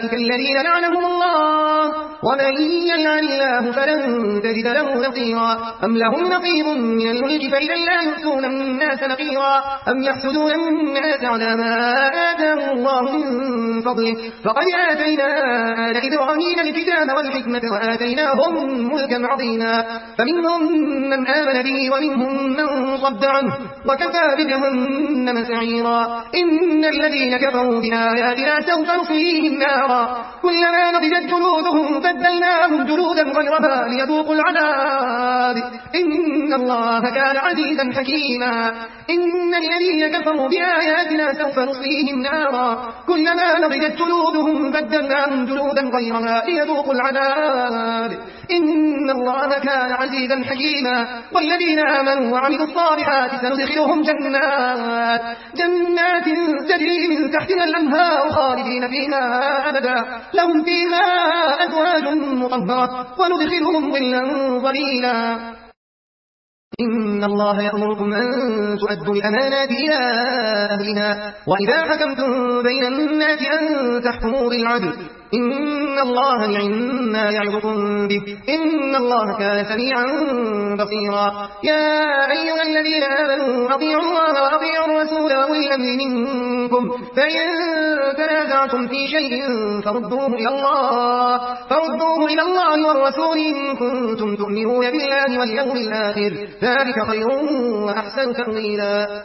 أولئك الذين لعنهم الله ومن يلعن الله فلن تجد له نصيرا أم لهم نصيب من الملك فإذا لا يؤتون الناس نقيرا أم يحسدون الناس على ما آتاهم الله من فضله فقد آتينا آل إبراهيم الكتاب والحكمة وآتيناهم ملكا عظيما فمنهم من آمن به ومنهم من صد عنه وكفى بجهنم سعيرا إن الذين كفروا بآياتنا سوف نصليهم نارا كلما نضجت جلودهم بدلناهم جلودا غيرها ليذوقوا العذاب إن الله كان عزيزا حكيما إن الذين كفروا بآياتنا سوف نصليهم نارا كلما نضجت جلودهم بدلناهم جلودا غيرها ليذوقوا العذاب إن الله كان عزيزا حكيما والذين آمنوا وعملوا الصالحات سندخلهم جنات تجري من تحتها الأنهار خالدين فيها أبدا لهم فيها أزواج مطهرة وندخلهم ظلا ظليلا إن الله يأمركم أن تؤدوا الأمانات إلى أهلها وإذا حكمتم بين الناس أن تحكموا بالعدل إن الله نعم يعظكم به إن الله كان سميعا بصيرا يا أيها الذين آمنوا أطيعوا الله وأطيعوا الرسول وأولي الأمر منكم فإن تنازعتم في شيء فردوه إلى الله والرسول إن كنتم تؤمنون بالله واليوم الآخر ذلك خير وأحسن تأويلا